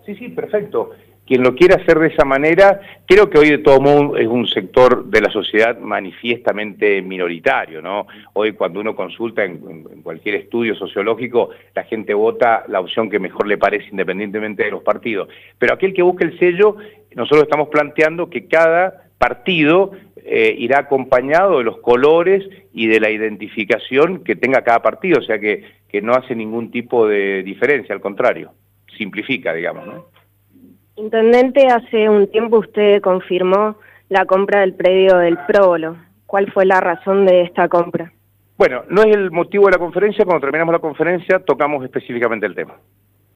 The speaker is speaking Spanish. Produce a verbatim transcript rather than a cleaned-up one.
Sí, sí, perfecto. Quien lo quiera hacer de esa manera, creo que hoy de todo modo es un sector de la sociedad manifiestamente minoritario, ¿no? Hoy cuando uno consulta en, en cualquier estudio sociológico, la gente vota la opción que mejor le parece independientemente de los partidos. Pero aquel que busque el sello, nosotros estamos planteando que cada partido eh, irá acompañado de los colores y de la identificación que tenga cada partido, o sea que, que no hace ningún tipo de diferencia, al contrario, simplifica, digamos, ¿no? Intendente, hace un tiempo usted confirmó la compra del predio del Próbolo. ¿Cuál fue la razón de esta compra? Bueno, no es el motivo de la conferencia, cuando terminamos la conferencia tocamos específicamente el tema.